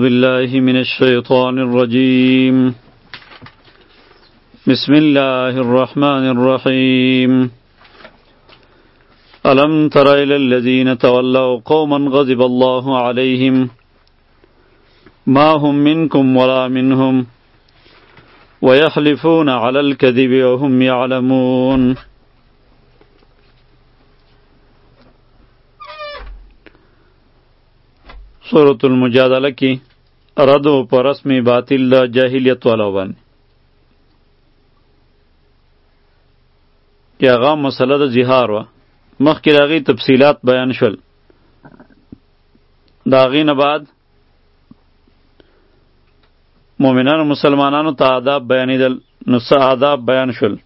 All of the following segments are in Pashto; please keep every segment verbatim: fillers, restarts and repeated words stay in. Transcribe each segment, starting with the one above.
بالله من الشيطان الرجيم بسم الله الرحمن الرحيم ألم تر إلى الذين تولوا قوما غضب الله عليهم ما هم منكم ولا منهم ويحلفون على الكذب وهم يعلمون. سورة المجادله کی رد پر رسم باطل د جاهلیت والا باندې کی هغه مسله د زهار و مخکې راغی تفصیلات بیان شول. دا غینه بعد مؤمنانو مسلمانانو ته آداب بیانېدل، نو څه آداب بیان شول.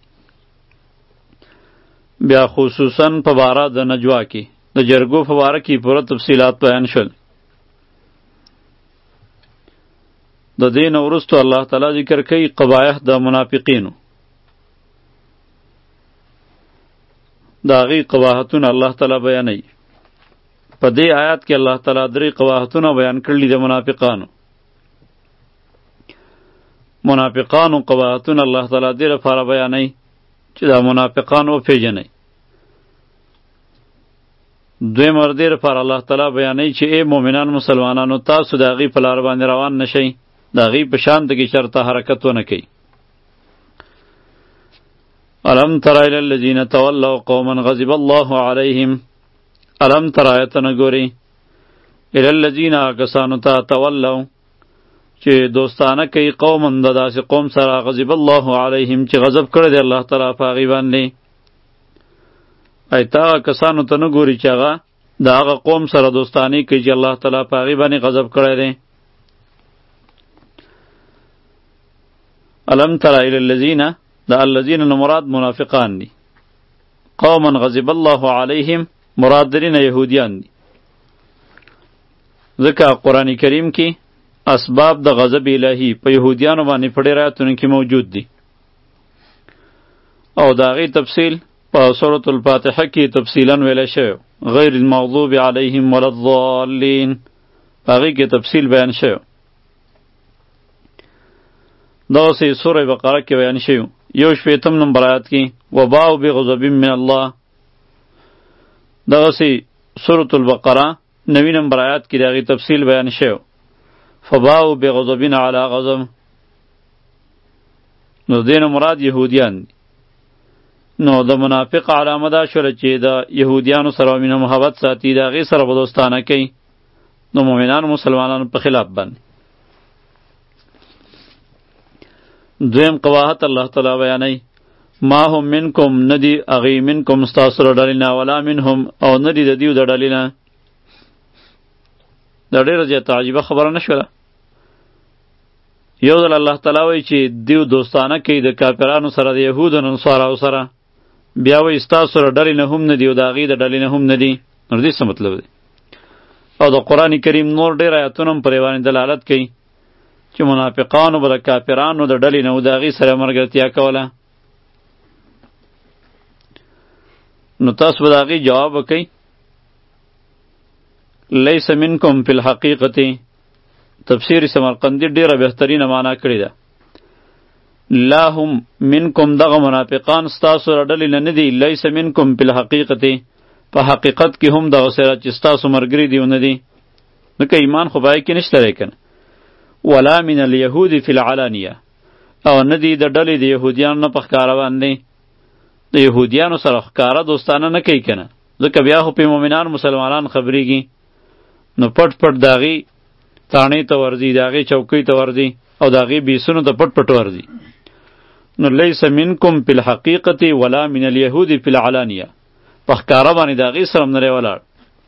بیا خصوصا په باره د نجوا کې د جرګو په باره کې پوره تفصیلات بیان شول. د دین وروسته الله تعالی ذکر کوي قبایح د منافقینو. د هغې قباحتونه الله تعالی بیانوي. په دې آیات کې الله تعالی درې قباحتونه بیان کړي د منافقانو. منافقانو قباحتونه الله تعالی دې لپاره بیانوي چې دا منافقان وپېژنئ. دویم ور دې لپاره الله تعالی بیانوي چې ای مؤمنان مسلمانانو تاسو د هغې په لار باندې روان نشئ، د هغې په شان کې چېرته حرکت ونه کوئ. الم تر الی الذین تولوا قوما غضب الله علیهم. الم تر آیت نه ګورئ الی الذین کسانو ته تولوا چې دوستانه کوي قوما د داسې قوم سره غضب الله علیهم چې غضب کړی دی الله تعالی په هغې باندې. ایت هغه کسانو ته نه ګوري چې هغه د هغه قوم سره دوستانې کوي چې الله تعالی په هغې باندې غضب کړی دی. الم تر الی الذین دا الذین مراد منافقان دي. قوما غضب الله علیهم مراد درین یهودیان دي. ځکه قرآن کریم کې اسباب د غضب الهی په یهودیانو باندې په ډېرو آیاتونو کې موجود دي او د هغې تفصیل په سورة الفاتحه کې تفصیلا ویلی شوی، غیر المغضوب علیهم ولا الضالین، په هغې کې تفصیل بیان شوی. دغسې سوره بقره کې بیان شوی یو شپېتم نمبر آیات کې وباءوا بغضب من الله. دغسې سورة البقره نوي نمبر آیات کې د هغې تفصیل بیان شوی فباءوا بغضب علی غضب. نو دین مراد یهودیان دي. نو د منافق علامه دا شوله چې د یهودیانو سره مینه محبت ساتي، د هغې سره به دوستانه کوي. نو مؤمنانو مسلمانانو په خلاف باندې دویم قباحت الله تعالی بیانوي ما هم منکم ندی اغی منکم ستاسو له ډلې نه ولا منهم او ندی د دیو د ډلې نه. دا ډېره زیاته عجیبه خبره نه شوله. یو ځل الله تعالی وایي چې دیو دوستانه کوي د کافرانو سره د یهودو نصاراو سره، بیا وایي ستاسو له ډلې نه هم ندي او د هغې د ډلې نه هم ندي. نو دې څه مطلب دی؟ او د قرآن کریم نور ډېر آیتونه هم پرې باندې دلالت کوي چې منافقانو به د کافرانو د ډلې نه و د هغې سره ملګرتیا کوله. نو تاسو به د هغې جواب وکئ لیس منکم فی الحقیقة. تفسیر سمرقندی ډیره بهترینه معنا کړې ده. لا هم منکم دغه منافقان ستاسو له ډلې نه نه دي. لیس منکم فی الحقیقة په حقیقت کې هم دغه سره چې ستاسو ملګري دي ونه دي. ځکه ایمان خو په هغې کې نشته دی که نه. ولا من الیهود فی العلانیه او نه دي د ډلې د یهودیانو نه په ښکاره باندې. د یهودیانو سره ښکاره دوستانه نه کوي که نه، ځکه بیا خو پې مؤمنان مسلمانان خبرېږي. نو پټ پټ د هغې تاڼې ته ورځي، د هغې چوکۍ ته ورځي او د هغې بیسونو ته پټ پټ ورځي. نو لیس منکم فی الحقیقة ولا من الیهود فی العلانیه په ښکاره باندې د هغې سره هم نه دی ولاړ.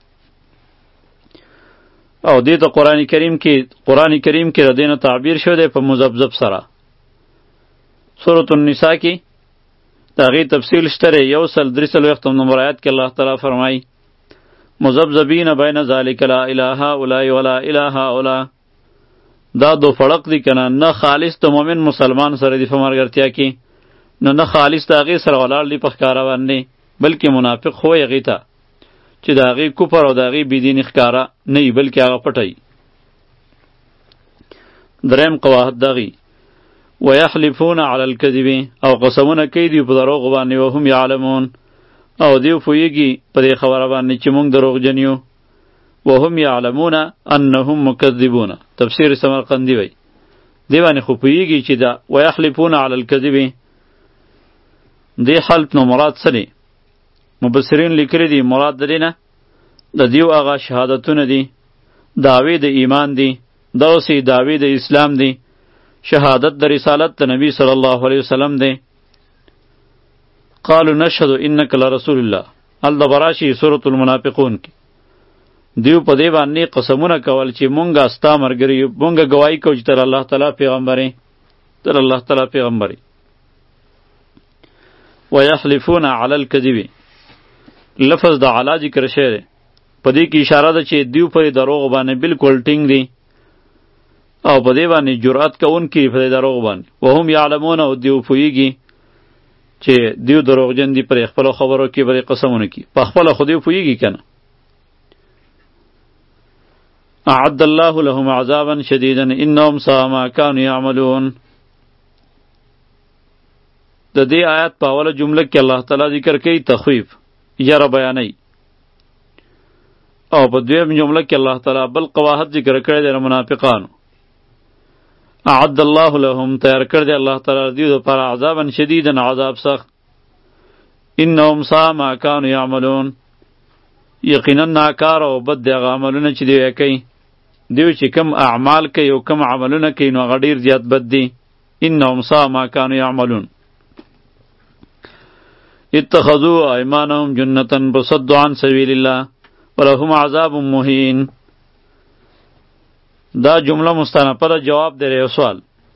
او دې ته قرآن کریم کې قرآن کریم کې د دې نه تعبیر شوی دی په مذبذب سره. سورة النساء کې د هغې تفصیل شته دی. یو سل درې څلوېښتم نمبر آیات کې الله تعالی فرمایي مذبذبین بین ذلک لا اله هؤلاء ولا اله هؤلاء. دا دو فرق دي که نه، نه خالص د مؤمن مسلمان سره دي په ملګرتیا کې، نه نه خالص د هغې سره ولاړ دي په ښکاره باندې، بلکې منافق خو یې هغې ته چې د هغې کفر او د هغې بېدیني ښکاره نه وي، بلکې هغه پټوي. دریم قواعد دغی ویحلفون علی الکذب او قسمونه کوي دی په دروغ باندې وهم یعلمون او دیو پوهیږي په دې خبره باندې چې موږ دروغجن یو وهم یعلمون انهم مکذبون تفسیر سمرقندی وی دی باندې خو پوهیږي چې دا ویحلفون علی الکذب دی حلف نو مراد څه دی مبصرین لیکلي دي مراد د دې نه د دیو هغه شهادتونه دي دعوی د ایمان دي دغسې دعوی د اسلام دي شهادت د رسالت د نبی صلی الله علیه وسلم دی قالوا نشهد انک لرسول الله الدبراشی سورة المنافقون کی دیو په دې باندې قسمونه کول چې مونږه ستا مرګري مونږه گواہی کوو چې تر الله تعالی پیغمبري تر الله تعالی پیغمبري ويحلفون علی الکذب لفظ د علا ذکر شوی دی په دې کې اشاره ده چې دیو پر دروغ باندې بالکل ټینګ دی او په دې باندې جرأت کوونکي په دې دروغ باندې وهم یعلمون او دیو پوهیږي چې دیو دروغجن دي پر خپل خبرو کې پر قسمونه کې په خپل خو دیو پوهیږي کنه اعد الله لهم عذابا شديدا انهم ساء ما كانوا يعملون د دې آیات په اوله جمله کې الله تعالی ذکر کوي تخویف یاره بیانوي او په دویم جمله کې الله تعالی بل قواعد ذکر کړی دی منافقانو اعد الله لهم تیار کړ دی الله تعالی دیو لپاره عذابا شدیدا عذاب سخت انهم ساء ما كانوا يعملون یقینا ناکار او بد دی هغه عملونه چې دوی کوي دیو چې کم اعمال کوي او کم عملونه کوي نو هغه ډېر زیات بد دي انهم ساء ما كانوا يعملون اتخذوا ايمانهم جنة فصدوا عن سبيل الله ولهم عذاب مهین دا جمله مستنفره جواب دی یو سوال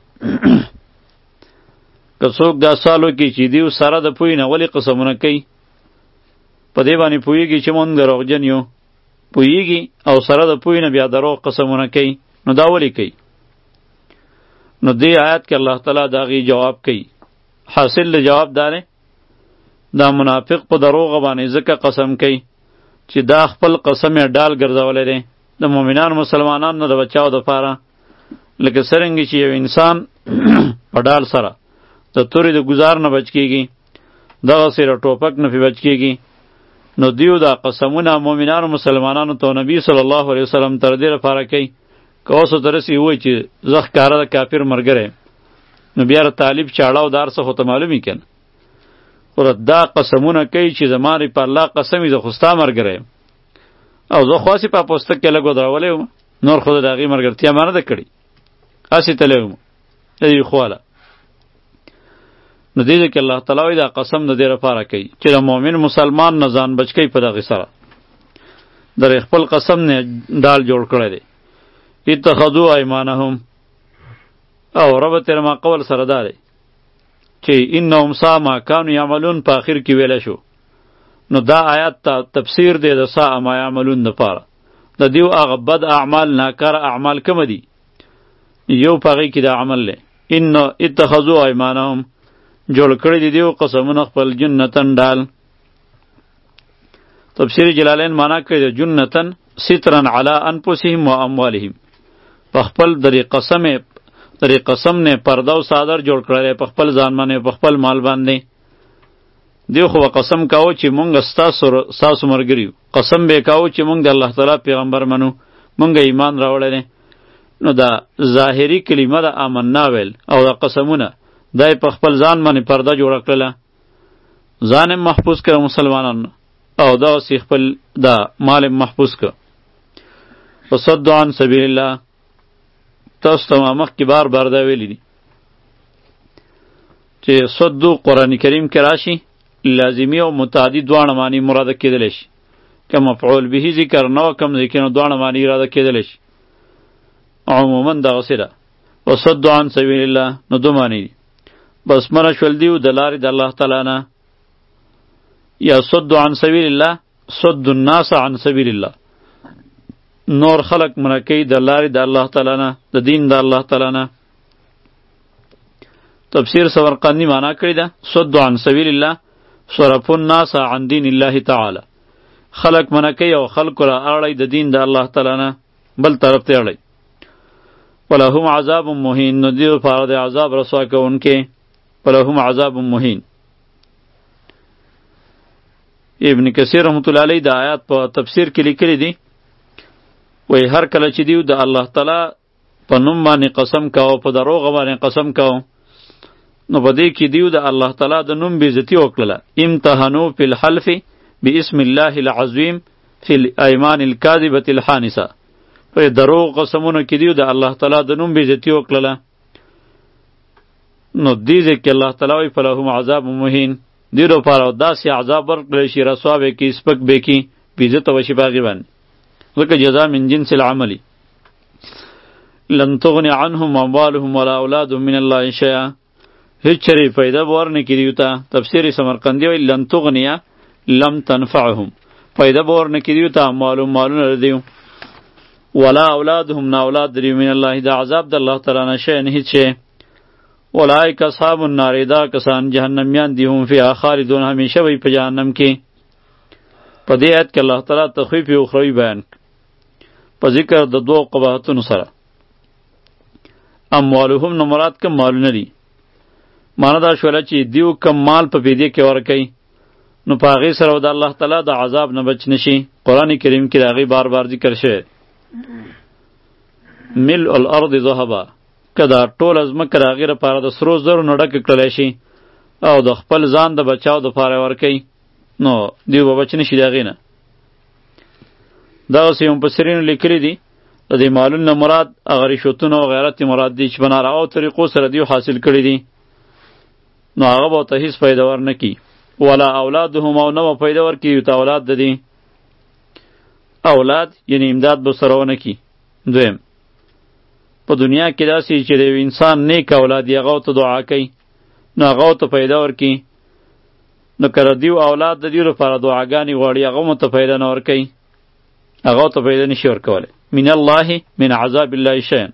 که څوک دا سوال وکړي چې دیو سره د پوهې نه ولې قسمونه کوي په دې باندې پوهېږي چې مونږ دروغجن یو پوهېږي او سره د پوهې نه بیا دروغ قسمونه کوي نو دا ولې کوي نو دې آیات کې الله تعالی د هغې جواب کوي حاصل د جواب دا دی دا منافق په دروغ باندې ځکه قسم کوي چې دا خپل قسم یې ډال ګرځولی دی د مؤمنانو مسلمانانو د بچاو دپاره لکه څرنګه چې یو انسان په ډال سره د تورې د ګزار نه بچ کیږي دغسې د ټوپک نه پې بچ کیږي نو دیو دا قسمونه مؤمنانو مسلمانانو ته نبی صلی الله علیه وسلم تر دې لپاره کوي که اوس ورته رسي ووایي چې زه ښکاره د کافر ملګری نو بیا د طالب چاړه او دا هر څه خو ته معلوم وي که نه خو دا قسمونه کوي چې زما په الله قسم وي زه خو ستا ملګری یم او زه خو هسې په پوسته کې لږ ودرولی وم نور خو د هغې ملګرتیا ما نه ده کړې هسې تللی وم د دې خواله نو دې ځای کې الله تعالی وایي دا قسم د دې لپاره کوي چې د مؤمن مسلمان نه ځان بچ کوي په دغې سره د خپل قسم نه ډال جوړ کړی دی اتخذوا ایمانهم او ربط یې ما قول سره دا دی چې انهم ساء ما كانوا يعملون په آخر کې ویلی شو نو دا آیات ته تفسیر دی د ساء ما یعملون دپاره د دیو هغه بد اعمال ناکاره اعمال کومه دي یو په هغې کې دا عمل دی ان اتخذوا ایمانهم جوړ کړی دی دیو قسمونه خپل جنتن ډال تفسیر جلالین معنا کړی دی جنتن سترن علی انفسهم و اموالهم په خپل درې قسم درې قسم نه پرده او صادر جوړ کړی په خپل ځان باندې په خپل مال باندې دیو خو قسم کاوه چې مونږ ستاسو ستاسو ملګري یو قسم به کاوه چې مونږ د الله تعالی پیغمبر منو مونږ ایمان راوړی دی نو دا ظاهري کلمه د آمنا ویل او دا قسمونه دا په خپل ځان باندې پرده جوړه کړله ځان یې محفوظ کړه مسلمانانو او داسې خپل دا مال یې محفوظ کړه وصدوا عن سبیل الله تاسو ته ما مخکې بار بار دا ویلي دي چې صدو قرآن کریم کې راشي لازمی او متعدی دواړه معنی مراده کېدلی شي که مفعول به ذکر نه و کم ذکر نو دواړه معنی اراده کېدلی شي عموما دغسې ده وصدوا عن سبیل الله نو دو معنی دي بس منع شول دیو د لارې د الله تعالی نه یا صدوا عن سبیل الله صد الناس عن سبیل الله نور خلق منع کوي د لارې د الله تعالی نه د دین د الله تعالی نه تفسیر سمرقندی معنا کړی ده صدوا عن سبیل الله صرفوا الناس عن دین الله تعالی خلق منع کوي او خلق را اړی د دین د الله تعالی نه بل طرف ته اړی فلهم عذاب مهین، نو دیو پاره د عذاب رسوا کوونکې، فلهم عذاب مهین. ابن کثیر رحمت الله علیه د آیات په تفسیر کې لیکلی دی، وای هر کله چې دیو د الله تعالی په نوم باندې قسم کاوه، په دروغ باندې قسم کاوه، نو په دې کې دیو د الله تعالی د نوم بې عزتي وکړله. امتحنوا فی الحلف باسم الله العظیم فی الایمان الکاذبة الحانسه، په دروغ قسمونو کې دیو د الله تعالی د نوم بې عزتي وکړله. نو دې ځکه الله تعالی وایي فلهم عذاب مهین، دې لپاره داسې عذاب ورکړلی شي رسوا به کړي، سپک به کړي، بې عزته به شي په هغې باندې، ځکه جزا من جنس العمل. لن تغني عنهم اموالهم ولا اولادهم من الله شیئا، هیڅ چرې فایده به ورنه کړي دیو ته. تفسیر سمرقندي وایي لن تغنیه لم تنفعهم، فایده به ورنه کړي دیو ته اموالهم مالونه د دیو، ولا اولادهم نه اولاد د دیو من الله، د عذاب د الله تعالی نه شیئا هیڅ شی. اولئک اصحاب النار، دا کسان جهنمیان دي، هم فیها خالدون، همیشه وی په جهنم کې. په دې آیت کې الله تعالی تخویف اخروی بیان په ذکر د دوه قباحتونو سره. اموالهم نه مراد کم مالونه دي، معنی دا شوله چې دیو کم مال په بيدې کې ورکوي، نو په هغې سره د الله تعالی د عذاب نه بچ نشي. قرآن کریم کې د هغې بار بار ذکر شوی. ملء الارض ذهبا، که دا ټول ځمکه د هغې لپاره د سرو زرو نه ډکه کړلی شي او د خپل ځان د بچاو دپاره یې ورکوي، نو دیو به بچ نشي د هغې نه. دغسې مفسرینو لیکلي دي د دې مالونو نه مراد هغه رشوتونه او غیرت مراد دي چې په نارواو طریقو سره دیو حاصل کړي دي، نو هغه به ورته هېڅ فایده ورنه کړي. ولا اولادهم، او نه به فایده ورکړي ورته اولاد د دې. اولاد یعنی امداد به سره ونه کړي. دویم، په دنیا کې داسې چې د یو انسان نیک اولاد یې هغه ته دعا کوي، نو هغه ته فایده ورکړي، نو که دیو اولاد د دیو لپاره دعاګانې غواړي، هغه مو ته فایده نه ورکوي، هغه ته فایده نشي ورکولی. من الله من عذاب الله شیئا،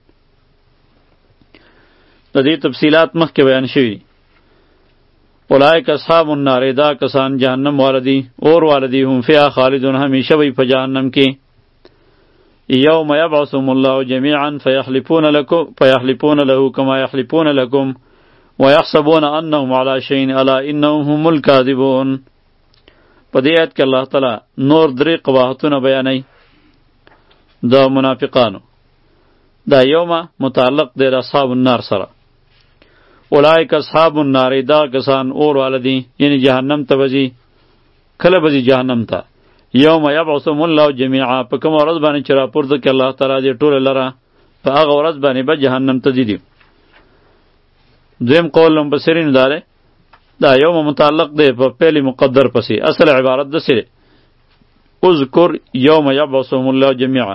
د دې تفصیلات مخکې بیان شوي. اولئک اصحاب النار، دا کسان جهنم والدي، اور والدي، هم فیها خالدون، همیشه وی په جهنم کې. یوم یبعثهم الله جميعا فیحلفون لكم فیحلفون له کما یحلفون لكم ويحسبون انهم على شيء الا انهم هم الكاذبون. په دې آیت کې الله تعالی نور درې قباحتونه بیانوي د منافقانو. دا یومه متعلق دی د اصحاب النار سره. اولئک اصحاب النار، دا کسان اور والدي، یعنی جهنم ته بځي. کله بځي جهنم ته؟ یوم یبعثهم الله جميعا، په کومه ورځ باندې چې راپورته کړي الله تعالی دې ټوله لره، په هغه ورځ باندې به جهنم ته ځي. دویم قول مفسرینو دا دی، دا یوم متعلق دی په فعل مقدر پسې، اصل عبارت داسې دی اذکر یوم یبعثهم الله جميعا،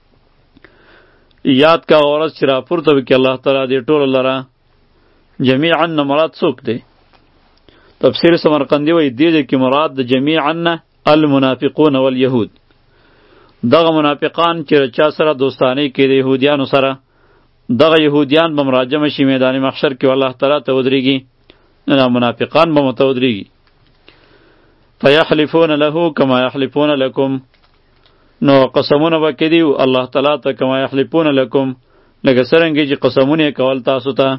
یاد کا ورځ چې راپورته وکړي الله تعالی دې ټوله لره. جميعا نه مراد څوک دی؟ تفسیر سمرقندي وایي دې کې مراد د جميعا نه المنافقون والیهود، دغه منافقان چې چا سره دوستانه کې د یهودیانو سره، دغه یهودیان به مراجمه شي میدان محشر کې، الله تعالی ته ودرېږي، نه منافقان به مته ودرېږي. فیحلفون له کما یحلفون لکم، نو قسمونه به کوي الله تعالی ته کما یحلفون لکم، لکه څرنګه چې قسمونه کول تاسو ته.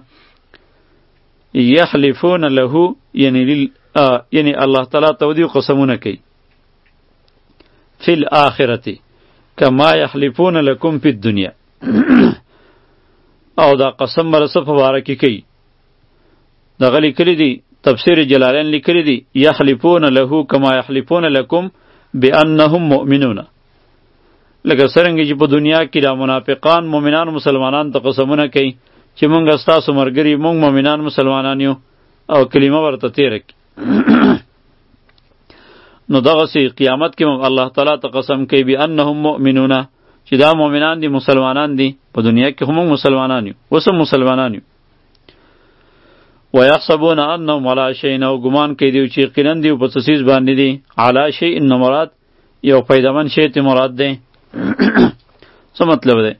یحلفون له یعنی یعنی الله تعالی ته ودی قسمونه کوي. فی الاخرته کما یحلفون لکم فی الدنیا، او دا قسم مرسه په باره کې کوي. دغه لیکلی دی تفسیر جلالین لیکلی دی یحلفون له کما یحلفون لکم بانهم مؤمنون، لکه څرنګه چې په دنیا کې دا منافقان مؤمنان مسلمانان ته قسمونه کوي چې مونږ ستاسو ملګري، مونږ مؤمنان مسلمانان یو، او کلمه ورته تیره کړي. نو دغسې قیامت کې الله تعالی ته قسم کوي بانهم مؤمنون، چې دا مؤمنان دي، مسلمانان دي. په دنیا کې هم مسلمانان یو، اوس هم مسلمانان یو. ويحسبون انهم على شيء، او ګمان کوي دی چې یقینا دی په څه څیز باندې دي. علی شیء نه مراد یو پیدامن شی ته مراد دی. څه مطلب دی؟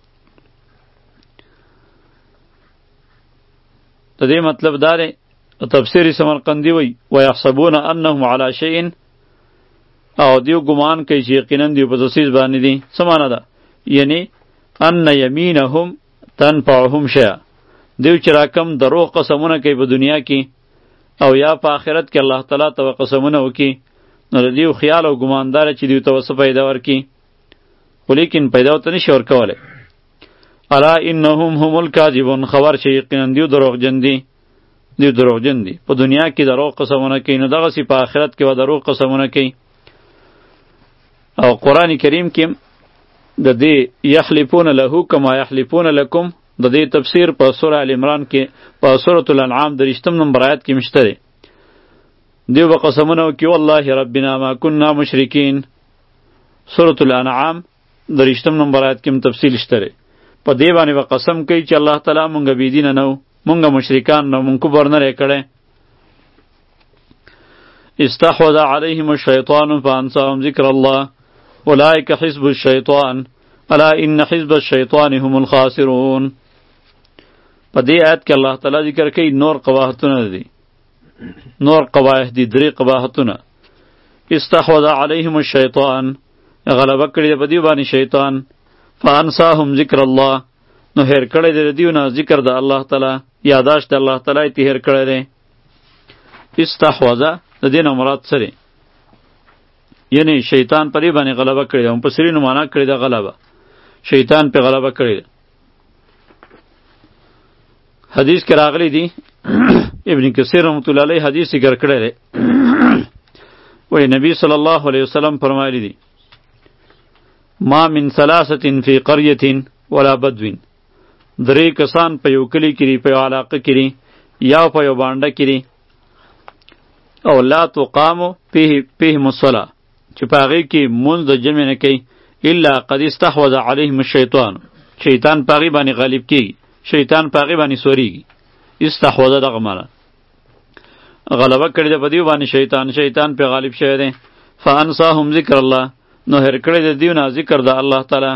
د دې مطلب دا دی، تفسیر سمرقندی وی ويحسبون انهم على شيء، او دیو ګمان کوي چې یقینا دی په څه څیز باندې دي. څه معنی ده؟ یعنی ان یمینهم تنفعهم شیئا دیو چې راکم دروغ قسمونه کوي په دنیا کې او یا په آخرت کې الله تعالی ته قسمونه وکي نو د دیو خیال او ګماندار چې دیو ته وسه پیدا ورکي خو لیکن پیدا ورته نشي ورکولی الا انهم هم الکاذبون خبر چې یقینا دیو دروغجن دي دیو دروغجن دي په دنیا کې دروغ قسمونه کوي نو دغسې په آخرت کې به دروغ قسمونه کوي او قرآن کریم کې د دې یحلفون له کما یحلفون لکم د دې تفسیر په سوره ال عمران کې په سوره الانعام درشتم نمبر آیت کې مشته دی دیو به قسمونه وکړي والله ربنا ما كنا مشرکین سوره الانعام درشتم نمبر آیت کې هم تفصیل شته دی په دې باندې به قسم کوي چې الله تعالی مونږ بېدینه نه وو مونږ مشرکان نه مونږ کفر نه دی کړی استحوذ عليهم الشیطان فانساهم ذکر الله اولئک حزب الشیطان الا ان حزب الشیطان هم الخاسرون په دې آیت کې الله تعالی ذکر کوي نور قباحتونه دي نور قباح دي درې قباحتونه استحوذ عليهم الشیطان غلبه کړی دی په دې باندې شیطان فانساهم ذکر الله نو هیر کړی دی دیو نه ذکر د الله تعالی یاداشت د الله تعالی ته هیر کړی دی استحوذ د دې نه مراد څه دی یعنی شیطان پرې باندې غلبه کړی دی په سرینو معنا کړی دی غلبه شیطان په غلبه کړی دی حدیث کې راغلی دی ابن کثیر رحمت الله علیه حدیث ذکر کړی دی وی نبی صلی الله علیه وسلم فرمایلی دی ما من ثلاثه فی قريه ولا بدو درې کسان په یو کلی کې په یو علاقه کې یا په یو باندې کې او لا تقام فيه فيهم الصلاه چې په هغې کې مونځ د جمع نه کوي الا قد استحوذ عليهم الشیطان شیطان په هغې باندې غالب کېږي شیطان په هغې باندې سوریږي استحوذ دغه معنی غلبه کړې ده په دیو باندې شیطان شیطان په غالب شوی دی فانساهم ذکر الله نو هر کړی د دیو نه ذکر د الله تعالی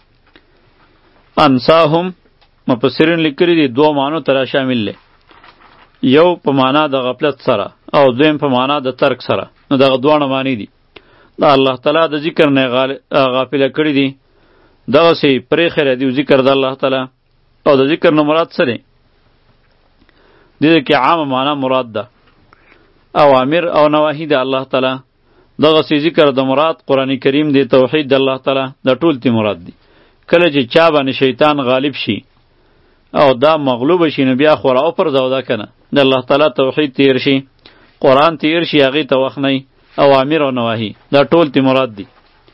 انساهم مفسرین لیکلي دي دوه معنو ته را شامل دی یو په معنا د غفلت سره او دویم په معنا د ترک سره نو دغه دواړه معنی دي دا الله تعالی د ذکر نه غافله کړی دي دغسې پرېښی دی ذکر د الله تعالی او د ذکر نه مراد څه دی دې کې عامه معنا مراد ده اوامر او نواهی د الله تعالی دغسې ذکر د مراد قرآن کریم دی توحید د الله تعالی د ټول تی مراد دی کله چې چا باندې شیطان غالب شي او دا مغلوب شي نو بیا خو راوپرځو ده که نه د الله تعالی توحید تیر شي قرآن تیر شي هغې ته وخت نه اوامر او نواهی دا ټول تی مراد دی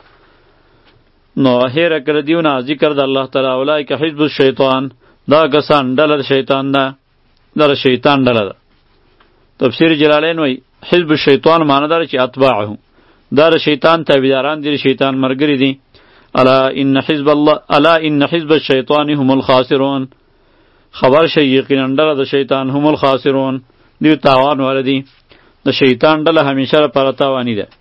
نو هیره کړه دیو نه ذکر د الله تعالی اولئک حزب الشیطان دا کسان ډله د شیطان ده دا د شیطان ډله ده تفسیر جلالین وایي حزب الشیطان معنی داره چې اتباعه دا د شیطان تابعداران دي شیطان ملګري دي الا ان حزب الله الا ان حزب الشیطان هم الخاسرون خبر شي یقینا ډله د شیطان هم الخاسرون دیو تاوان والدي د شیطان ډله همیشه لپاره تاوانی ده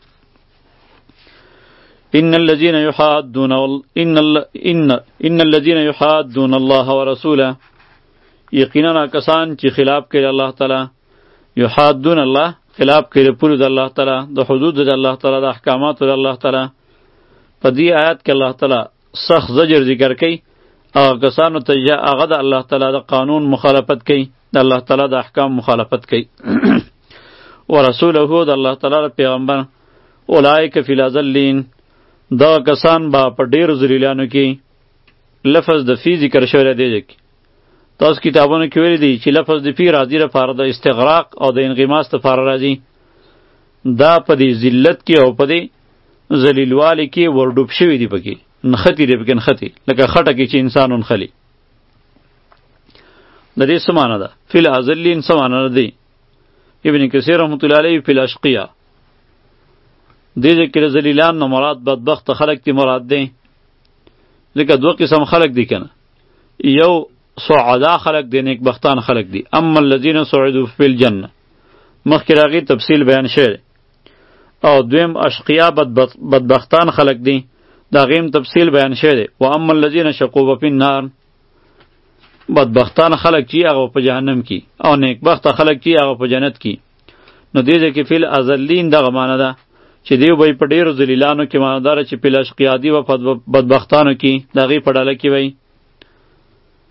ان الذين يحادون ان ان ان الذين يحادون الله ورسوله یقینا کسان چې خلاف کوي الله تعالی یحادون الله خلاف کوي پور د الله تعالی د حدود د الله تعالی د احکامات د الله تعالی په دې آیات کې الله تعالی سخت زجر ذکر کوي هغه کسانو ته چې هغه د الله تعالی د قانون مخالفت کوي د الله تعالی د احکام مخالفت کوي ورسوله د الله تعالی پیغمبر اولئک فی الاذلین دا کسان با په ډیرو ذلیلانو کې لفظ د فی ذکر شوی دی کې تاسو کتابونو کې ویلي دي چې لفظ د فی راځي لپاره د استغراق او د انغماس لپاره راځي دا په دې ذلت کې او په دې ذلیلوالي کې ورډوب شوي دي پکې نښتې دي پکې نښتې لکه خټه کې چې انسان ونښلي د دې څه معنی ده فی الاذلین څه معنی دی ابن کثیر رحمت الله علیه فی الاشقیا دې ذکر ذلیلان نه مراد بدبخت خلق تی مراد دی ځکه دوه قسم خلق دي کنه یو سعدا خلق دی نیک بختان خلق دی اما الذین سعدوا فی الجنه مخکې راغی تفصیل بیان شوی او دویم اشقیا بدبختان خلق دی دا غیم تفصیل بیان شوی دی و اما الذین شقوا فی النار بدبختان خلق چې هغه په جهنم کې او نیک بخت خلق چې هغه په جنت کې نو دې ځکه فی الاذلین دغه معنی ده چې دیو به په ډیرو ذلیلانو کې معنی داره چې په اشقیا دی و بدبختانو کې دغه په ډله کې وای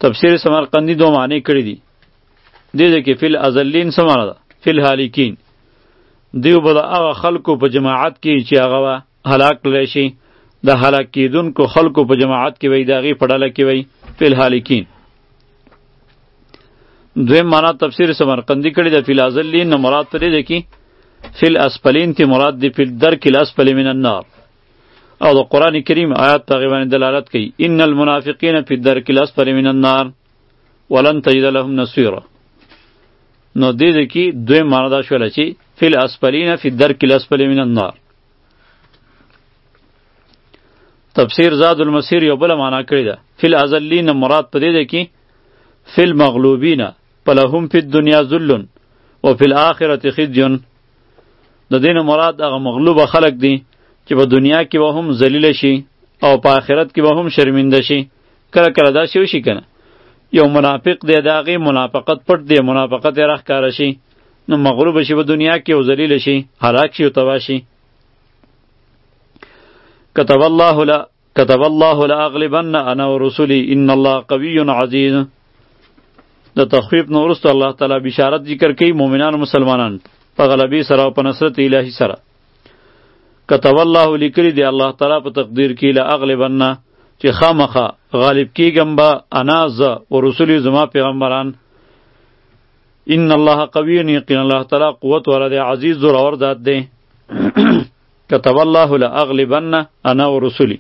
تفسیر سمرقندی دو معنی کړی دي. دې دې کې فل ازلین څه معنی ده؟ فل هالیکین. دیو به د هغه خلکو په جماعت کې چې هغه هلاک کړی شي، د هلاک کېدونکو خلکو په جماعت کې وي، د هغې په ډله کې وي فل هالیکین. دویم معنا تفسیر سمرقندی کړی ده فل ازلین نه مراد پرې ده کې فل اسفلین تی مراد دی فل درک الاسفل من النار. او د قرآن کریم آیات په هغې باندې دلالت کوي ان المنافقین فی الدرک الاسفل من النار ولن تجد لهم نصیرا. نو دې دې کې دویم معنا دا شوله چې فی الاسفلین فی الدرک الاسفل من النار. تفسیر زاد المسیر یو بله معنا کړې ده فی الازلین مراد په دې ده کې فی المغلوبین فلهم فی الدنیا ذل وفی الآخرة خزي. د دین مراد هغه مغلوبه خلق دي چې په دنیا کې به هم ذلیل شي او په آخرت کې به هم شرمنده شي. کله کله دا شی وشي کنه یو منافق دی د هغې منافقت پټ دی، منافقت یې راښکاره شي، نو مغلوبه شي په دنیا کې او ذلیل شي، هلاک شي او تباه شي. كتب الله لا كتب الله لاغلبن انا ورسلي ان الله قوي عزيز. د تخویف نو وروسته الله تعالی بشارت ذکر کوي مؤمنانو مسلمانان په غلبې سره او په نصرت الهي سره. كتب الله لیکلی دی الله تعالی په تقدیر کې لاغلبن چې خامخه غالب کیږم به انا زه ورسلي زما پیغمبران. ان الله قوي یقینا الله تعالی قوت والا دی، عزیز زورور ذات دی. كتب الله لاغلبن انا ورسلي.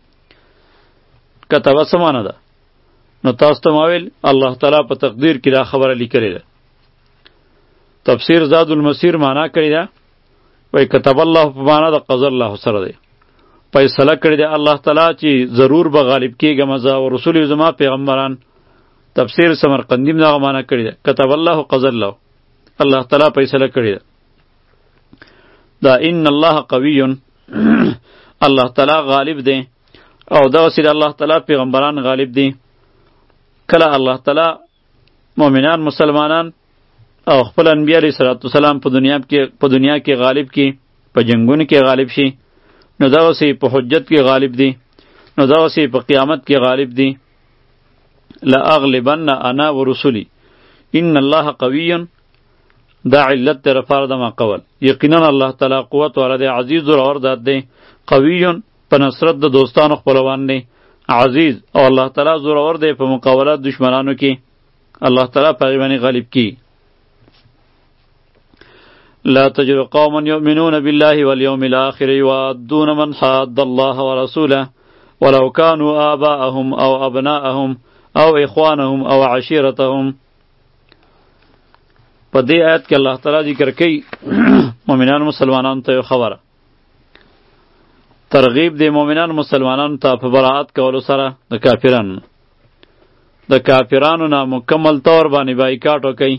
كتب سمانه ده نو تاسو ته ماویل الله تعالی په تقدیر کې دا خبره لیکلې ده. تفسیر زاد المسیر معنا کړی ده وای كتب الله په معنا د قدر الله سره دی، فیصله کړی دی الله تعالی چې ضرور به غالب کېږم زه او رسول زما پیغمبران. تفسیر سمرقندی هم دغه معنا کړی ده كتب الله قدر الله، الله تعالی فیصله کړی ده. دا ان الله قوی الله تعالی غالب دی او دا وسیله الله تعالی پیغمبران غالب دی. کله الله تعالی مؤمنان مسلمانان او خپل انبیاء علیه صلوات و سلام په دنیا کې په دنیا کې غالب کی، په جنگونو کې غالب شي، نو دا وسی په حجت کې غالب دی، نو دا وسی په قیامت کې غالب دی. لا اغلبن انا ورسلی ان الله قوی. دا علت در فرد ما قول یقینا الله تعالی قوت والا دی، عزیز زورور ذات دی، قوی په نصرت د دوستانو خپلوان دی، عزیز او الله تعالی زورور دی په مقابله دشمنانو کې، الله تعالی په هغې باندې غالب کی. لا تجد قوما يؤمنون بالله واليوم الآخر يوادون من حاد الله ورسوله ولو كانوا آباءهم أو أبناءهم أو إخوانهم أو عشيرتهم. په دې آیت کې الله تعالی ذکر کوي مؤمنان مسلمانانو ته یو خبره، ترغیب دی مؤمنان مسلمانانو ته په براءت کولو سره د کافرانو د کافرانو نه مکمل طور باندې بایکاټ وکړي.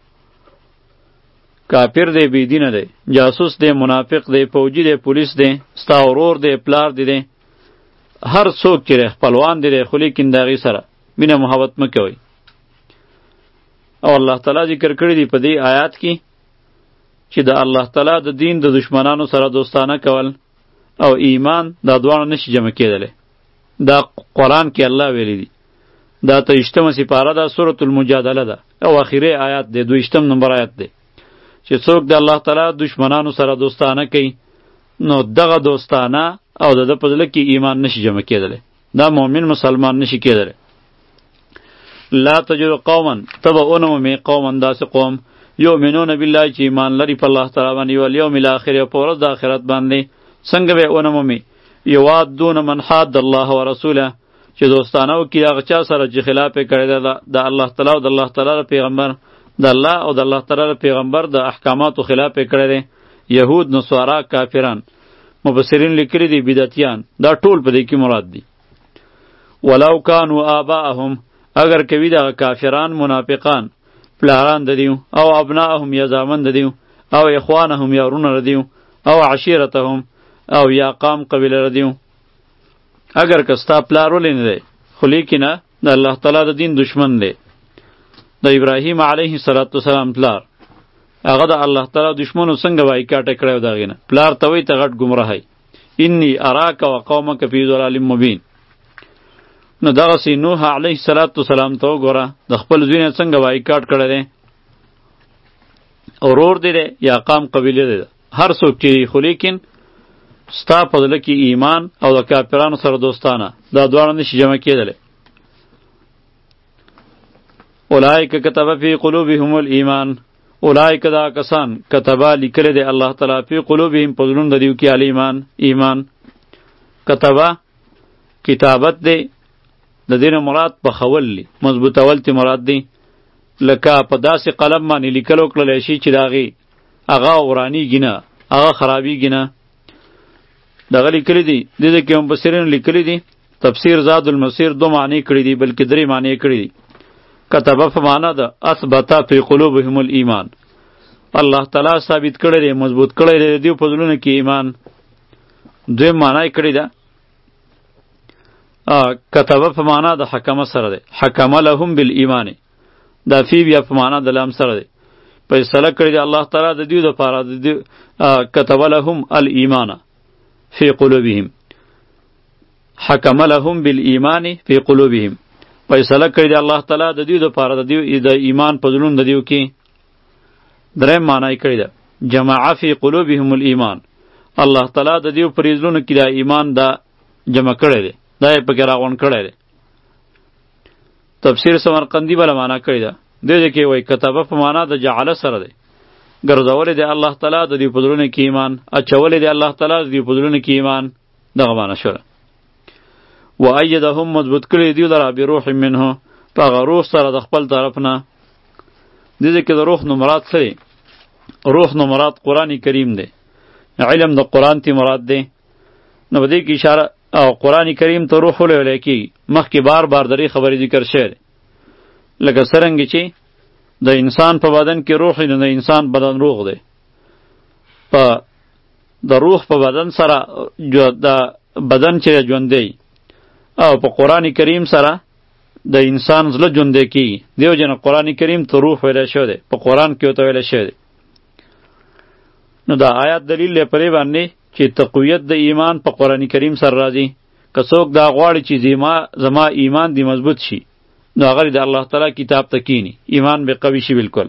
کافر دی، بېدینه دی، جاسوس دی، منافق دی، فوجي دی، پولیس دی، ستا ورور دی، پلار دی دی، هر څوک چې دی خپلوان دی دی، خو لیکن د هغې سره مینه محبت مه کوئ. او الله تعالی ذکر کړی دی په دې آیات کې چې د الله تعالی د دین د دشمنانو سره دوستانه کول او ایمان دا دواړه نشي جمع کېدلی. دا قرآن کې الله ویلی دی. دا ته اشتمه سپاره ده، سورة المجادله ده او اخیری آیات دی، دویشتم نمبر آیات دی چې څوک د الله تعالی دشمنانو سره دوستانه کوي نو دغه دوستانه او د ده په زړه کې ایمان نشي جمع کېدلی، دا مؤمن مسلمان نشي کېدلی. لا تجد قوما تبا اونمومی قوما داس قوم یؤمنون بالله چې ایمان لري په الله تعالی باندې او الیوم الاخر او په ورځ د آخرت باندې. څنګه به اونمومی؟ یوادون من حاد الله ورسوله چې دوستانه وکړي هغه چا سره چې خلاف یې کړی ده د الله تعالی او د الله تعالی پیغمبر، د الله او د الله تعالی پیغمبر د احکاماتو خلاف یې کړی دی. یهود، نصارا، کافران. مبصرین لیکلي دي بدعتیان، دا ټول په دې کې مراد دي. ولو کانوا آباءهم اگر کوي دغه کافران منافقان پلاران د دیو او ابناءهم یا زامن د دیو او اخوانهم یا ورونه د دیو او عشیرتهم او یا قام قبیله د دیو. اگر کستا پلار ولې نه دی خو لیکنه د الله تعالی د دین دشمن دی، د ابراهیم علیه السلام پلار هغه د الله تعالی دشمنو څنګه بایکاټ کړی و د هغې نه، پلار ته وایي ته غټ ګمراهی. انی اراک و قومک فی ضلال مبین. نو دغسې نوح علیه السلام ته وګوره د خپل زوی نه څنګه بایکاټ کړی دی. ورور دی دی یا قام قبیله دی هر څوک چې خو لیکن ستا په زړه کې ایمان او د کافرانو سره دوستانه دا دواړه نشي جمع کېدلی. اولئک کتب فی قلوبهم الایمان، اولئک دا کسان کتبه لیکلی دی الله تعالی فی قلوبهم په زړونو د دیو کې الایمان ایمان. کتبه کتابت دی د دې نه مراد پخول لی مضبوطول تی مراد دی، لکه په داسې قلم باندې لیکل وکړلی شي چې د هغې هغه ورانیږي نه هغه خرابیږي نه. دغه لیکلی دي دې ځای کې مفسرینو لیکلی دي تفسیر زاد المسیر دو معنی کړي دي بلکې درې معنی کړي دي. کتبه په معنا د اثبت فی قلوبهم الایمان، الله تعالی ثابت کړی دی مضبوط کړی دی دیو په زړونو کې ایمان. دویم معنی کړي ده کتبه په معنا د حکمه سره دی، حکمه لهم بالایمان، دا فی بیا په معنا د لام سره دی. فیصله کړی دی الله تعالی د دیو دپاره د دیو کتبه لهم الایمان فی قلوبهم، حکم لهم بالایمان فی قلوبهم، فیصله کړی دی الله تعالی د دیو دپاره د دیو د ایمان په زړونو د دیو کې. دریم معنی کړی ده جمع فی قلوبهم الایمان، الله تعالی د دیو پر زړونو کې د ایمان دا جمع کړی دی، دا یې پکې راغونډ کړی دی. تفسیر سمرقندی بله معنی کړی ده دې ځای کې وایي کتبه په معنا د جعله سره دی، ګرځولی دی الله تعالی د دې په زړونو کې ایمان، اچولی دی الله تعالی د دې په زړونو کې ایمان، دغه معنی شوله. و ایدهم مضبوط کړی دیو لره بروح منه، په هغه روح سره د خپل طرف نه. دې ځای کې د روح نو مراد څه دی؟ روح نو مراد قرآن کریم دی، علم د قرآن تی مراد دی. نو په دې کې اشاره او قرآن کریم ته روح ویلی کېږي. مخکې بار بار درې خبرې ذکر شوی دی، لکه څرنګه چې د انسان په بدن کې روح دی، نو د انسان بدن روح دی. په د روح په بدن سره د بدن چې ژوندی او په قرآن کریم سره د انسان زړه ژوندی کېږي. دیو جنه قرآن کریم ته روح ویلی شوی دی، په قرآن کې ورته ویلی شوی دی. نو دا آیات دلیل دی په دې باندې چې تقویت د ایمان په قرآن کریم سره راځي. که څوک دا غواړي چې زما زما ایمان دی مضبوط شي، نو هغه د الله تعالی کتاب ته کینی، ایمان به قوي شي بالکل.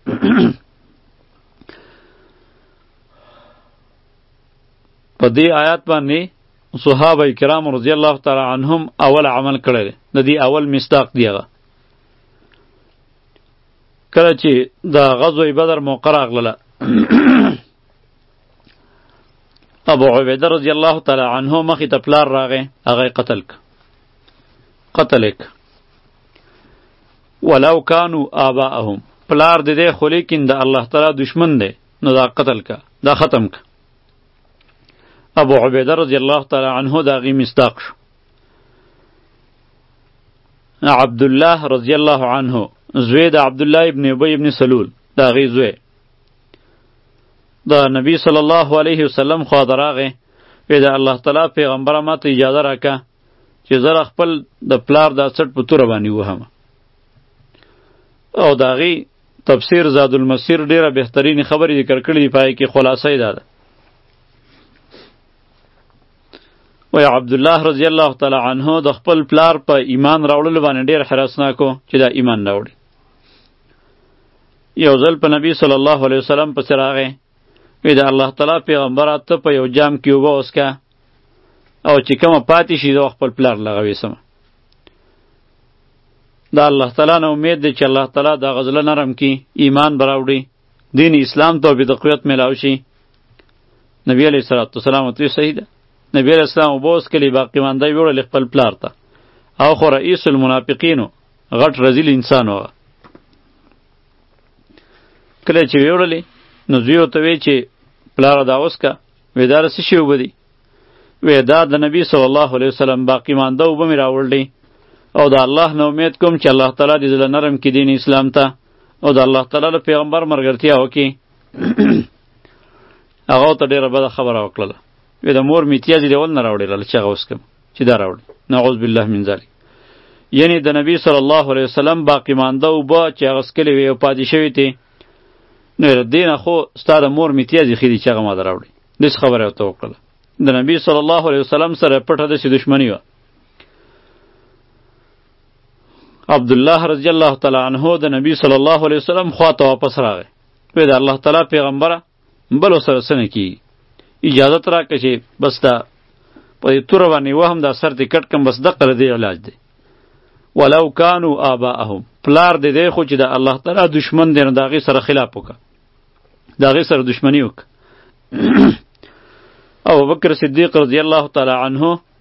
په دې آیات باندې صحابه کرام رضی الله تعالی عنهم اول عمل کړی دی، د دې اول مصداق دی هغه. کله چې د غزوه بدر موقع راغله ابو عبیده رضی الله تعالی عنه مخې ته پلار راغی، هغه قتل ک قتل ک ولو کانوا آباءهم، پلار د دې خو لیکن د الله تعالی دشمن دی، نو دا قتل کا دا ختم کا. ابو عبیده رضی الله تعالی عنه دا غي مصداق شو. عبدالله رضی الله عنه زوی د عبدالله ابن ابی ابن سلول دا غي زوی دا نبی صلی الله علیه وسلم خوا دراغه وی دا الله تعالی پیغمبر ما ته اجازه راکا چې زه خپل د پلار دا څټ په توره باندې وهم. او دا غي تفسیر زاد المسیر ډیره بهترین خبرې ذکر کړې دی، پای کې خلاصه یې ده. وی عبدالله رضی الله تعالی عنه د خپل پلار په ایمان راوړلو باندې ډیر حراسناکو چې دا ایمان راوړي. یو ځل په نبی صلی الله علیه وسلم پسې راغی، وی د الله تعالی پیغمبره ته په یو جام کې اوبه وڅښه او چې کومه پاتې شي زه خپل پلار له هغه ویسم. دا الله تعالی نه امید دی چې الله تعالی دا غزله نرم کړي، ایمان به راوړي، دین اسلام ته به د قوت میلاو شي. نبی علیه الصلاة والسلام ورته صحیح ده. نبی علیه السلام اوبه وڅښلې، باقي مانده یې وړلې خپل پلار ته. او خو رئیس المنافقینو غټ رذیل انسان و. کله چې ویې وړلې نو زوی ورته وی چې پلاره دا وڅښه. وی دا څه شی اوبه دي؟ وی دا د نبی صلی الله علیه وسلم باقي مانده اوبه مې راوړلې او د الله نه امید کوم چې الله تعالی دې زړه نرم کړي دین اسلام ته او د الله تعالی له پیغمبر ملګرتیا وکړي. هغه ته ډېره بده خبره وکړله. وی د مور میتیازې دې ول نه راوړېدله چې هغه وڅښم چې دا راوړي. نعوذ بالله من ذلک. یعنی د نبی صلی الله علیه وسلم باقي مانده اوبه چې هغه څکلې وې او پاتې شوې تې، نو دې نه خو ستا د مور میتیازې ښې دي چې هغه ما ته راوړي. داسې خبره یې ورته وکړله. د نبی صلی الله علیه وسلم سره پټه داسې دښمني وه. عبدالله رضی الله تعالی عنه د نبی صلی الله علیه وسلم خواته واپس راغی. وی د الله تعالی پیغمبره بل سره سنه کی اجازه راکړه چې بس دا په دې تور باندې وهم دا سر دې کټ کم بس دغه دی علاج دی. ولو کانوا آباءهم پلار دې دی خو چې د الله تعالی دشمن دی نو د هغې سره خلاف وکړه، د هغې سره دشمني وکړه. ابوبکر صدیق رضی الله تعالی عنه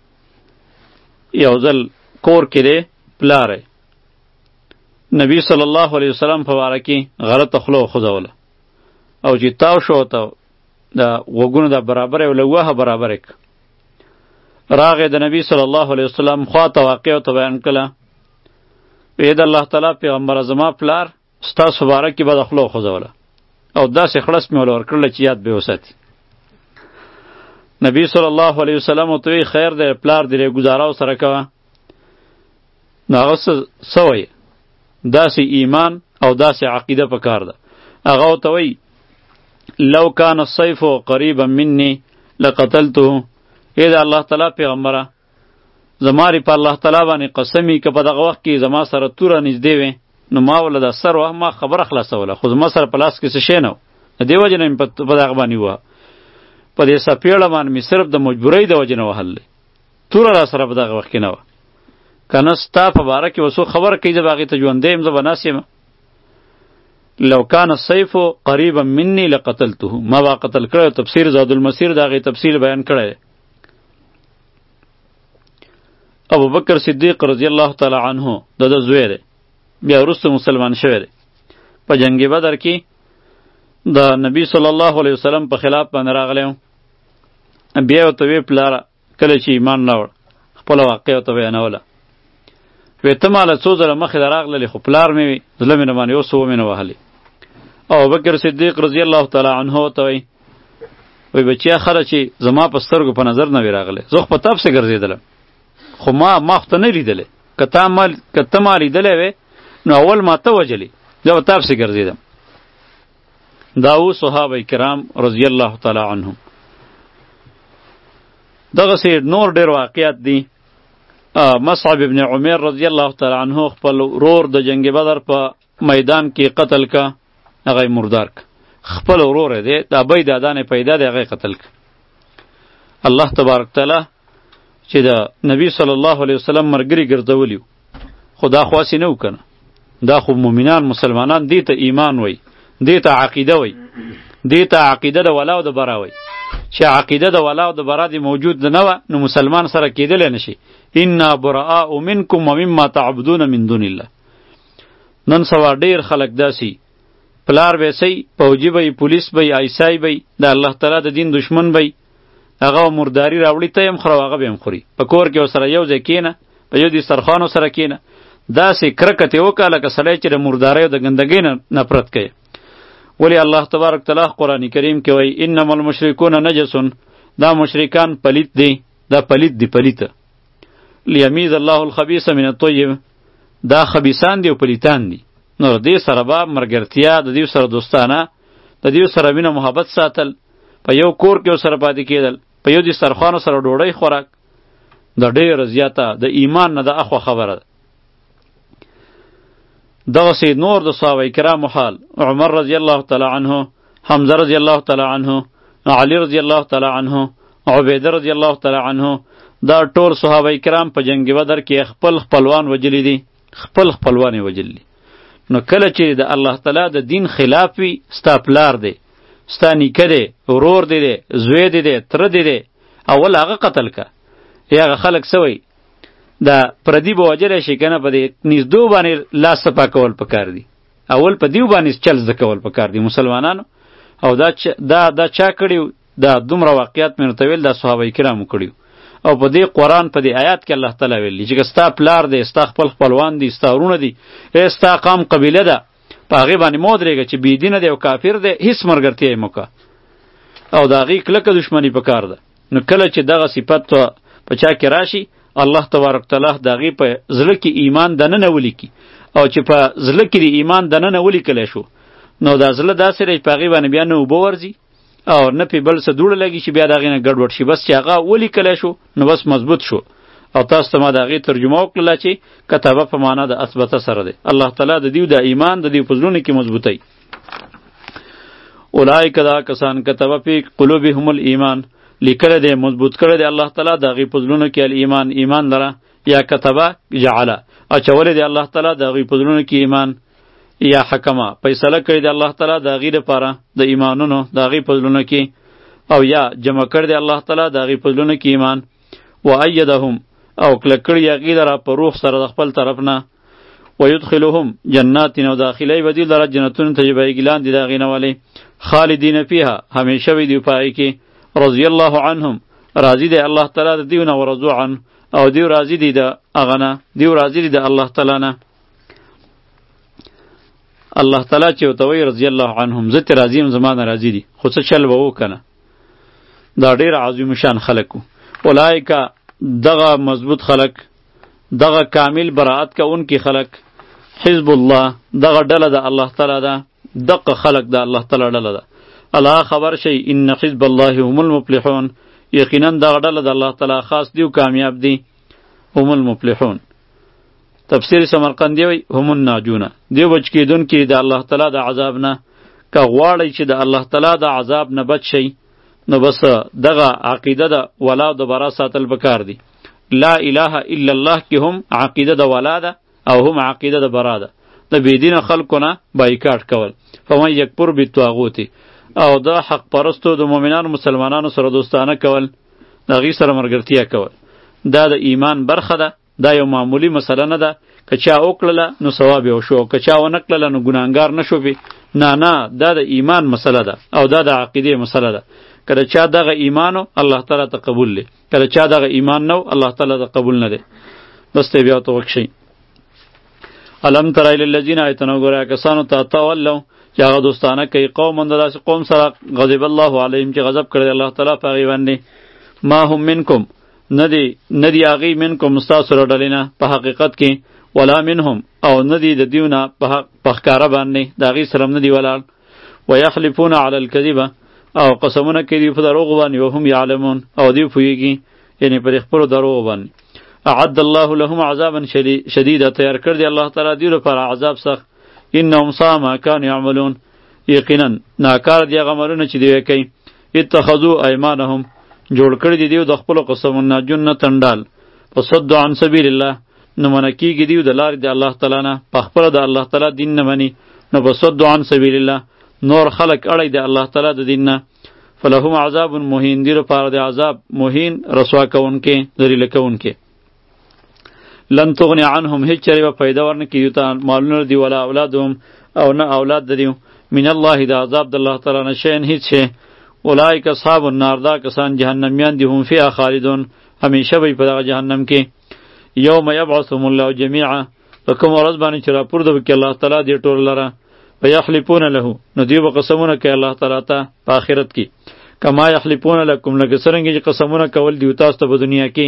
یو ځل کور کې دی پلار نبی صلی الله علیه وسلم په باره کې غلطه خوله وخوځوله او چې تاو شو ته د غوږونو دا برابر یې له وهه برابر یې کړه. راغې د نبی صلی الله علیه وسلم خواته واقع ورته بیان کړله. ویې د الله تعالی پیغمبره زما پلار ستاسو باره کې به د خوله وخوځوله او داسې خړس مې وله ورکړله چې یاد به یې وساتي. نبی صلی الله علیه وسلم ورته وی خیر دی پلار دې ګزاره ورسره کوه. نو هغه څه وایي داسې ایمان او داسې عقیده پکار ده. هغه ورته وایي لو کان السیف قریبا مني لقتلته. ای د الله تعالی پیغمبره زماری په الله تعالی باندې قسمی که په دغه وخت کې زما سره توره نږدې وې نو ما وله دا سر وه ما خبره خلاصوله خو زما سره په لاس کې څه شی نه و د دې وجې نه مې په دغه باندې ووهه په دې څپېړه باندې مې صرف د مجبورۍ د وجې نه وهلی توره را سره په دغه وخت کې نه وه که نه ستا په باره کې وڅوک خبره کوي زه به هغې ته ژوندی یم زه به ناست یم. لو کان السیف قریبا مني لقتلته ما به قتل کړی. تفسیر زاد المسیر د هغې تفصیل بیان کړی. ابو بکر صدیق رضی الله تعالی عنه د ده زوی دی بیا وروسته مسلمان شوی دی. په جنگ بدر کې د نبی صلی الله علیه وسلم په خلاف باندې راغلی و. بیا یې ورته وی پلاره کله چې ایمان راوړ خپله واقع ورته بیانوله. وی ته ماله څو ځله مخکې د راغللې خو پلار مې وي زړه مې نه باندې اوس ومې نه وهلې. ابوبکر صدیق رضی الله تعالی عنه ورته وی وی بچیا خره چې زما په سترګو په نظر نه وي راغلی زه خو په تاب پسې ګرځېدلم خو ما ما خو ته نه لیدلې که تا ما که ته ما لیدلی وې نو اول ما ته وجلې زه په تا پسې ګرځېدم. دا و صحابه کرام رضی الله تعالی عنهم. دغسې نور ډېر واقعات دي. مصعب ابن عمر رضی الله تعالی عنه خپل ورور د جنگ بدر په میدان کې قتل کا هغه مردار کا خپل ورور دی د ابی دادانې پیدا دی هغه قتل کا. الله تبارک تعالی چې د نبی صلی الله علیه وسلم مرګري ګرځولی خو دا خو هسې نه و کنه دا خو مؤمنان مسلمانان دې ته ایمان وی دې ته عقیده وی دې ته عقیده د ولا او د برا وی چې عقیده د ولا او د برا دی موجود نه و نو مسلمان سره کېدلی نشي. انا براء منکم ومما تعبدون من دون الله. نن سوا ډیر خلک داسي پلار به سي فوجي به پولیس به ایسای به د الله تعالی د دین دشمن به هغه مرداری راوړي ته هم خرو هغه به هم خوري په کور کې سره یو ځای کینه په یو دي سرخانو سره کینه داسې کرکته وکاله که سړی چې د مردارۍ او د ګندګۍ نه نفرت کوي. ولی الله تبارک تعالی قرآن کریم کې وایي انما المشرکون نجس دا مشرکان پلیت دی دا پلیت دی پلیته لیمیز الله الخبیث من الطیب دا خبیثان دی او پلیتان دی. نو دې سره به مرګرتیا د دې سره دوستانه د دې سره مینه محبت ساتل په یو کور کې سره پاتې کېدل په یو دي سرخانو سره ډوډۍ خوراک د ډېر زیاته د ایمان نه د اخوا خبره ده. دغسې نور د صحابه کرامو حال عمر رضی الله تعالی عنه حمزه رضی الله تعالی عنه علی رضی الله تعالی عنه عبیده رضی الله تعالی عنه دا ټول صحابه کرام په جنگ بدر کې خپل خپلوان وجلی دي خپل خپلوان وجلی. نو کله چې د الله تعالی د دین خلاف وي ستا پلار دی ستا نیکه دی ورور دی دی زوی دی دی تره دی دی اول هغه قتل که یا هغه خلک سوی دا پردی به وجلی شي که نه په دې نږدو باندې لاس صفا کول پکار دي اول په دیو باندې چل زده کول پکار دي مسلمانانو. او دا دا دا چا کړي دا دومره واقعیت مې ورته ویل دا صحابه کرامو کړي او په دې قرآن په دې آیات کې الله تعالی ویلي چې ستا پلار دی ستا خپل خپلوان دي ستا ورونه دي ستا قام قبیله ده په هغې باندې مه ودرېږه چې بېدینه دی او کافر دی هېڅ ملګرتیا یې مه کوه او د هغې کلکه دښمني پکار ده. نو کله چې دغه صفت په چا کې راشي الله تبارک تعالی د هغې په زړه کې ایمان دننه ولیکي او چې په زړه کې د ایمان دننه ولیکلی شو نو دا زړه داسې دی چې په هغې باندې بیا نه اوبه ورځي او نه پې بل څه دوړه لګي چې بیا د هغې نه ګډوډ شي بس چې هغه ولیکلی شو نو بس مضبوط شو او تاسو ته ما د هغې ترجمه وکړله چې کتبه په معنا د اثبته سره دی. الله تعالی د دیو د ایمان د دیو په زړونو کې مضبوطی. اولئک دا کسان کتبه فی قلوبهم الایمان، لیکلی دی مضبوط کړی دی الله تعالی د هغې په زړونو کې الایمان، ایمان لره، یا کتبه جعله اچولی دی الله تعالی د هغې په زړونو کې ایمان، یا حکمه فیصله کړی دی الله تعالی د هغې دپاره د ایمانونو د هغې په زړونو کې، او یا جمع کړی دی الله تعالی د هغې په زړونو کې ایمان. و ایدهم او کلک کړي هغې لره په روح سره د خپل طرف نه. ویدخلهم جنات او داخلی به دوی لره جنتونو ته چې بهیږي لاندې د هغې نه ولې خالدین فیها همیشه وي دوی په هغې کې. رضی الله عنهم راضي دی الله تعالی د دیو نه، ورضو عنه او دیو راضي دي د هغه نه، دیو راضي دي د الله تعالی نه. الله تعالی چې ورته وایي رضی الله عنهم زه ترې راضي یم زما نه راضي دي، خو څه چل به وکنه. دا ډېر عظیم شان خلک وو. اولئک دغه مضبوط خلک، دغه کامل براعت کوونکي خلک، حزب الله دغه ډله د الله تعالی ده، دغه خلک د الله تعالی ډله ده. الله خبر شي ان حزب الله هم المفلحون، یقینا دغه ډله د الله تعالی خاص دی او کامیاب دی. هم المفلحون تفسیر سمرقندی وی هم الناجون، دیو بچ کیدونکي د الله تعالی د عذاب نه. که غواړئ چې د الله تعالی د عذاب نه بچ شئ نو بس دغه عقیده د ولا او د برا ساتل پکار دی. لا اله الا الله کې هم عقیده د ولا ده او هم عقیده د برا ده. د بيدینه خلکو نه بایکاټ کول، فمن یکفر بالطاغوت، او د حق پرستو د مؤمنانو مسلمانانو سره دوستانه کول، د هغې سره ملګرتیا کول، دا د ایمان برخه ده. دا یو معمولی مسله نه ده، که چا وکړله نو ثواب یې وشو، که چا ونه کړله نو ګناهګار نه شو پې. نه نه، دا د ایمان مسله ده او دا د عقیدې مسله ده. که د چا دغه ایمانو الله تعالی ته قبول دی، که د چا دغه ایمان نو الله تعالی ته قبول نه دی. بس ته بیا ورته وکښئ. الم تر الی الذین آیتونه وګوره کسانو ته تولوا چې هغه دوستانه کوي قوم د داسې قوم سره غضب الله علیهم چې غضب کړی الله تعالی په هغې باندې. ما هم منکم ندی ندی هغې منکم ستاسو له ډلې نه په حقیقت کې، ولا منهم او ندی د دیو نه په ښکاره باندې د هغې سره هم ندي ولاړ. ویحلفون علی الکذبه او قسمونه کوي په دروغو باندې وهم یعلمون او دوی پوهېږي، یعنې په دې خپلو دروغو باندې. اعد الله لهم عذابا شدیدا، تیار کړ دی الله تعالی دوی لپاره عذاب سخت. انهم ساء ما كانوا يعملون، یقینا ناکار دی هغه عملونه چې دوی کوي. اتخذوا ایمانهم، جوړ کړي دي دوی د خپلو قسمونه جنتن ډال، فصدوا عن سبیل الله، نو منع کېږي دوی د لارې د الله تعالی نه، په خپله د الله تعالی دین نه مني، نو فصدوا عن سبیل الله نور خلق اړی د الله تعالی د دین نه. فلهم عذاب مهین، دی لپاره د عذاب مهین رسوا کوونکې ذلیله کوونکې. لن تغنی عنهم، هیڅ چرې به پیدا ورنه کړي دوی ته مالونه دي ولا اولادهم او نه اولاد د دیو، من الله د عذاب د الله تعالی نه شیئا هیڅ شی. اولئک اصحاب النار، دا کسان جهنمیان دي، هم فیها خالدون همیشه به په دغه جهنم کې. یوم یبعثهم الله جمیعا، په کوم ورځ باندې چې راپورته وکړي الله تعالی دې ټول لره. فیحلفون له، نو دوی به قسمونه کوي الله تعالی ته په آخرت کې. کما یحلفون لکم، لکه څرنګه چې قسمونه کول دي تاسو ته په دنیا کې.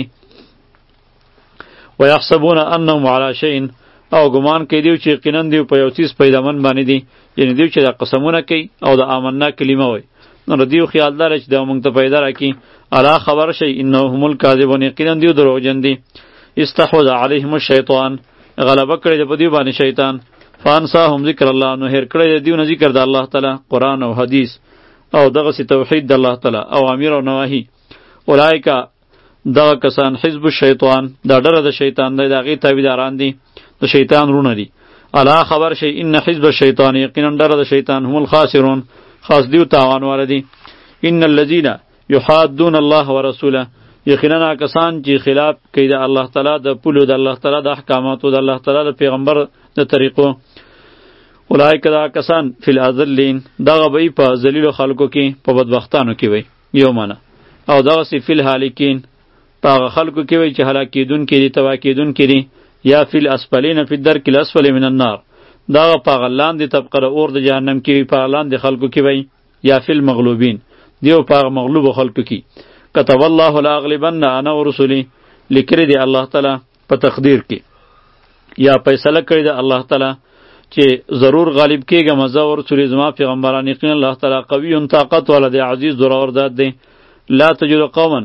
ویحسبون انهم علی شیء، او ګمان کوي دوی چې یقینا دوی په یو څیز پیدامن باندې دي، یعنې دوی چې دا قسمونه کوي او د آمنا کلمه وایي، نو دوی خیال دار چې دا موږ ته پیدا راکړي. الا خبر شئ انهم هم الکاذبون، یقینا دوی دروغجن دي. استحوذ علیهم الشیطان، غلبه کړی دی په دوی باندې شیطان. فانساهم ذکر الله، نو هیر کړی دی دوی نه ذکر د الله تعالی، قرآن او حدیث او دغسې توحید د الله تعالی او امیر او نواهی. اولئک دغه کسان حزب الشیطان، دا ډله د شیطان دی، د هغې تابعداران دي، د شیطان رونه دي. الا خبر شئ ان حزب الشیطان، یقینا ډله د شیطان هم الخاسرون، خاص دیو تاوان والا دي. ان الذین یحادون الله ورسوله، یقینا کسان چې خلاف کوي د الله تعالی د پولو، د الله تعالی د احکاماتو، د الله تعالی د پیغمبر د طریقو. اولئک دا کسان فی الاذلین، دغه به په ذلیلو خلکو کې په بدبختانو کې وي یو معنا، او دغسې فی الهالکین، په هغه خلکو کې وي چې هلاک کېدونکي دي، تباه کېدونکي دي. یا فی الاسفلین فی الدرک الاسفل من النار، دغه په هغه لاندې طبقه د اور د جهنم کې وي، په هغه لاندې خلکو کې وي. یا فی المغلوبین، دیو په هغه مغلوبو خلکو کې. کتب الله لاغلبن انا ورسولی، لیکلی دی الله تعالی په تقدیر کې، یا فیصله کړی دی الله تعالی چې ضرور غالب کېږم زه او رسول زما پیغمبران، یقینا الله تعالی قوي طاقت والا دی، عزیز زورور ذات دی. لا تجد قوما،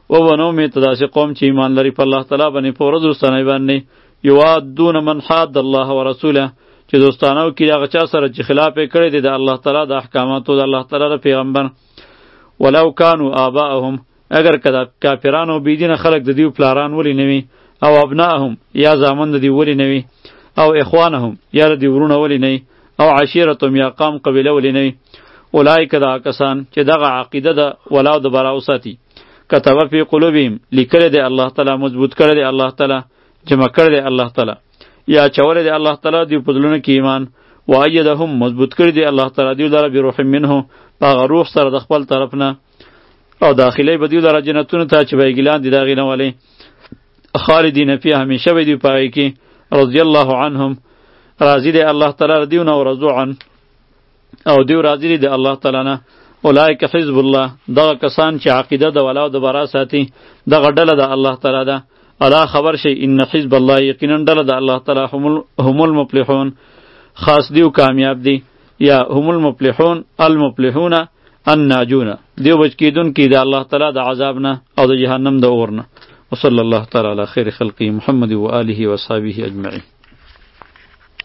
و ونو می تداسې قوم چې ایمان لري په الله تعالی باندې په ورځ وروستنۍ باندې یوادون من حاد الله ورسوله چې دوستانه وکړي هغه چا سره چې خلاف یې کړی دی د الله تعالی د احکاماتو د الله تعالی د پیغمبر ولو کانوا آباءهم اگر کدا کافرانو بيدینه خلق د دیو پلاران ولی نوي او ابناءهم یا زامن د دی ولی نوي او اخوانهم یا د دی ورونه ولی نوي او عشیرتهم یا قام قبیله ولی نوي اولئک دا کسان چې دغه عقیده د ولاو د براو ساتي کتب فی قلوبهم لیکل دی الله تعالی مضبوط کړی دی الله تعالی جمع کړی دی الله تعالی یا چول دی الله تعالی دی پدلونه کې ایمان و ایدهم مضبوط کړی دی الله تعالی دی لاره بروح منه په روح سره د خپل طرف نه او داخلي بدیو لاره جنتونو ته چې به ګلان دي دا غینه والی خالدین فیها همیشه به دی پای کې رضی الله عنهم راضی دی الله تعالی دیونه او رضو عن او دیو راضی دی الله تعالی نه اولئک حزب الله دغه کسان چې عقیده د ولا او د برا ساتي دغه ډله د الله تعالی ده الا خبر شي ان حزب الله یقینا ډله د الله تعالی هم المفلحون خاص دیو کامیاب دی یا هم المفلحون المفلحون الناجون دیو بچ کیدون کی د الله تعالی د عذاب نه او د جهنم د اور نه وصلی الله تعالی علی خیر خلقی محمد و آله و صحبه اجمعین